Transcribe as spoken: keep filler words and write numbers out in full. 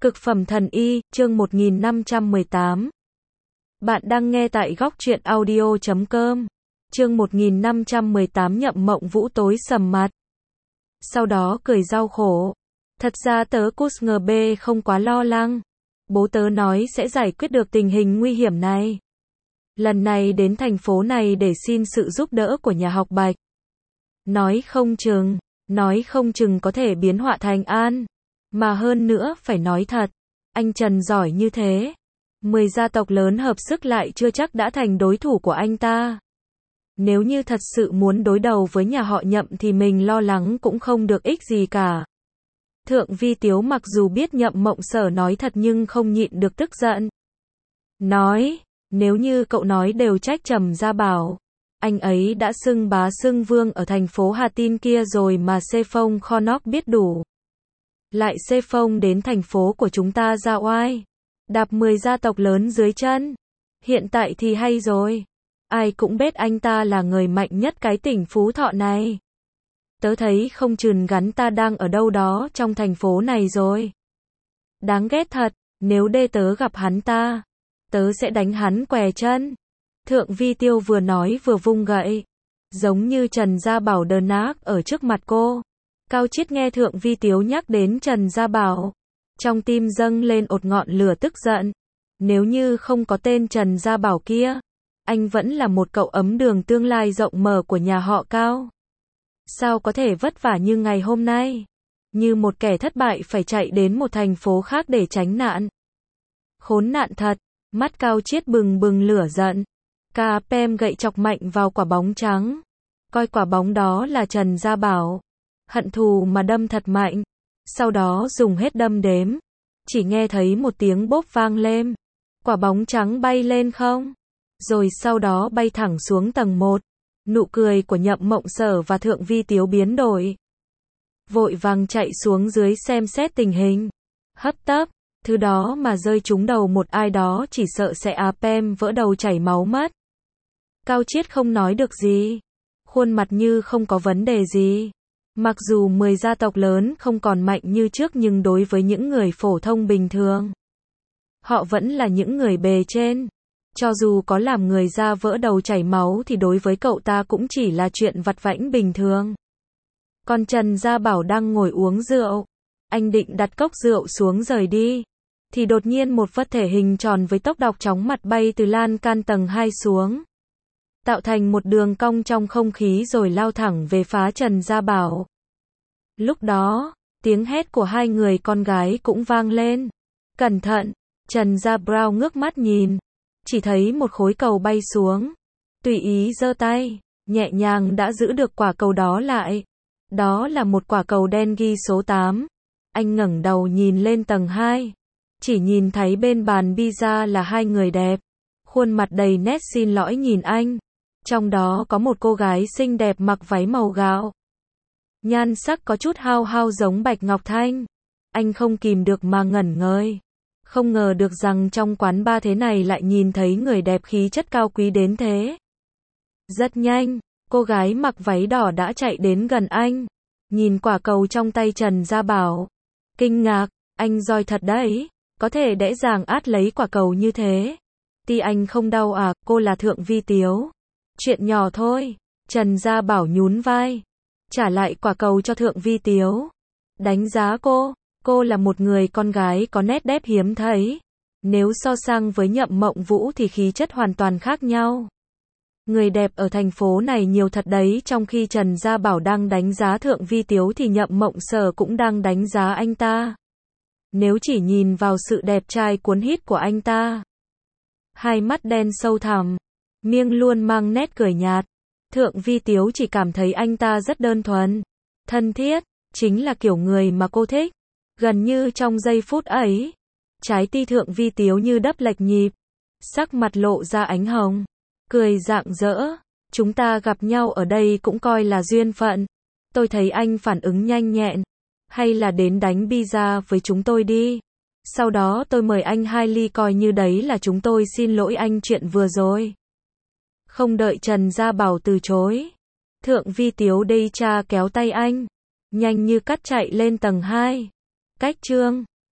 Cực phẩm thần y, chương một nghìn năm trăm mười tám. Bạn đang nghe tại góc truyện audio chấm com. Chương một nghìn năm trăm mười tám Nhậm Mộng Vũ tối sầm mặt. Sau đó cười rau khổ. Thật ra tớ cút ngờ bê không quá lo lắng. Bố tớ nói sẽ giải quyết được tình hình nguy hiểm này. Lần này đến thành phố này để xin sự giúp đỡ của nhà học Bạch. Nói không chừng, nói không chừng có thể biến họa thành an. Mà hơn nữa phải nói thật, anh Trần giỏi như thế. Mười gia tộc lớn hợp sức lại chưa chắc đã thành đối thủ của anh ta. Nếu như thật sự muốn đối đầu với nhà họ Nhậm thì mình lo lắng cũng không được ích gì cả. Thượng Vi Tiếu mặc dù biết Nhậm Mộng Sở nói thật nhưng không nhịn được tức giận. Nói, nếu như cậu nói đều trách Trầm Gia Bảo. Anh ấy đã xưng bá xưng vương ở thành phố Hà Tin kia rồi mà xê phong Khonok biết đủ. Lại xê phong đến thành phố của chúng ta ra oai. Đạp mười gia tộc lớn dưới chân. Hiện tại thì hay rồi. Ai cũng biết anh ta là người mạnh nhất cái tỉnh Phú Thọ này. Tớ thấy không chừng gắn ta đang ở đâu đó trong thành phố này rồi. Đáng ghét thật, nếu đê tớ gặp hắn ta, tớ sẽ đánh hắn què chân. Thượng Vi Tiêu vừa nói vừa vung gậy. Giống như Trần Gia Bảo đờ nát ở trước mặt cô. Cao Chiết nghe Thượng Vi Tiếu nhắc đến Trần Gia Bảo. Trong tim dâng lên một ngọn lửa tức giận. Nếu như không có tên Trần Gia Bảo kia, anh vẫn là một cậu ấm đường tương lai rộng mở của nhà họ Cao. Sao có thể vất vả như ngày hôm nay? Như một kẻ thất bại phải chạy đến một thành phố khác để tránh nạn. Khốn nạn thật, mắt Cao Chiết bừng bừng lửa giận. Ca pem gậy chọc mạnh vào quả bóng trắng. Coi quả bóng đó là Trần Gia Bảo. Hận thù mà đâm thật mạnh. Sau đó dùng hết đâm đếm. Chỉ nghe thấy một tiếng bốp vang lên. Quả bóng trắng bay lên không? Rồi sau đó bay thẳng xuống tầng một. Nụ cười của Nhậm Mộng Sở và Thượng Vi Tiếu biến đổi. Vội vàng chạy xuống dưới xem xét tình hình. Hấp tấp, thứ đó mà rơi trúng đầu một ai đó chỉ sợ sẽ á pem vỡ đầu chảy máu mất. Cao Chiết không nói được gì. Khuôn mặt như không có vấn đề gì. Mặc dù mười gia tộc lớn không còn mạnh như trước nhưng đối với những người phổ thông bình thường, họ vẫn là những người bề trên. Cho dù có làm người da vỡ đầu chảy máu thì đối với cậu ta cũng chỉ là chuyện vặt vãnh bình thường. Còn Trần Gia Bảo đang ngồi uống rượu. Anh định đặt cốc rượu xuống rời đi. Thì đột nhiên một vật thể hình tròn với tốc độ chóng mặt bay từ lan can tầng hai xuống. Tạo thành một đường cong trong không khí rồi lao thẳng về phá Trần Gia Bảo. Lúc đó, tiếng hét của hai người con gái cũng vang lên. Cẩn thận, Trần Gia Bảo ngước mắt nhìn. Chỉ thấy một khối cầu bay xuống. Tùy ý giơ tay, nhẹ nhàng đã giữ được quả cầu đó lại. Đó là một quả cầu đen ghi số tám. Anh ngẩng đầu nhìn lên tầng hai. Chỉ nhìn thấy bên bàn pizza là hai người đẹp. Khuôn mặt đầy nét xin lỗi nhìn anh. Trong đó có một cô gái xinh đẹp mặc váy màu gạo. Nhan sắc có chút hao hao giống Bạch Ngọc Thanh. Anh không kìm được mà ngẩn ngơi. Không ngờ được rằng trong quán bar thế này lại nhìn thấy người đẹp khí chất cao quý đến thế. Rất nhanh, cô gái mặc váy đỏ đã chạy đến gần anh. Nhìn quả cầu trong tay Trần Gia Bảo. Kinh ngạc, anh giỏi thật đấy. Có thể dễ dàng át lấy quả cầu như thế. Ti anh không đau à, cô là Thượng Vi Tiếu. Chuyện nhỏ thôi. Trần Gia Bảo nhún vai. Trả lại quả cầu cho Thượng Vi Tiếu. Đánh giá cô. Cô là một người con gái có nét đẹp hiếm thấy. Nếu so sánh với Nhậm Mộng Vũ thì khí chất hoàn toàn khác nhau. Người đẹp ở thành phố này nhiều thật đấy. Trong khi Trần Gia Bảo đang đánh giá Thượng Vi Tiếu thì Nhậm Mộng Sở cũng đang đánh giá anh ta. Nếu chỉ nhìn vào sự đẹp trai cuốn hít của anh ta. Hai mắt đen sâu thẳm. Miệng luôn mang nét cười nhạt. Thượng Vi Tiếu chỉ cảm thấy anh ta rất đơn thuần. Thân thiết. Chính là kiểu người mà cô thích. Gần như trong giây phút ấy, trái tim Thượng Vi Tiếu như đập lệch nhịp, sắc mặt lộ ra ánh hồng, cười rạng rỡ. Chúng ta gặp nhau ở đây cũng coi là duyên phận. Tôi thấy anh phản ứng nhanh nhẹn, hay là đến đánh pizza với chúng tôi đi. Sau đó tôi mời anh hai ly coi như đấy là chúng tôi xin lỗi anh chuyện vừa rồi. Không đợi Trần Gia Bảo từ chối, Thượng Vi Tiếu đây cha kéo tay anh, nhanh như cắt chạy lên tầng hai. Cách chương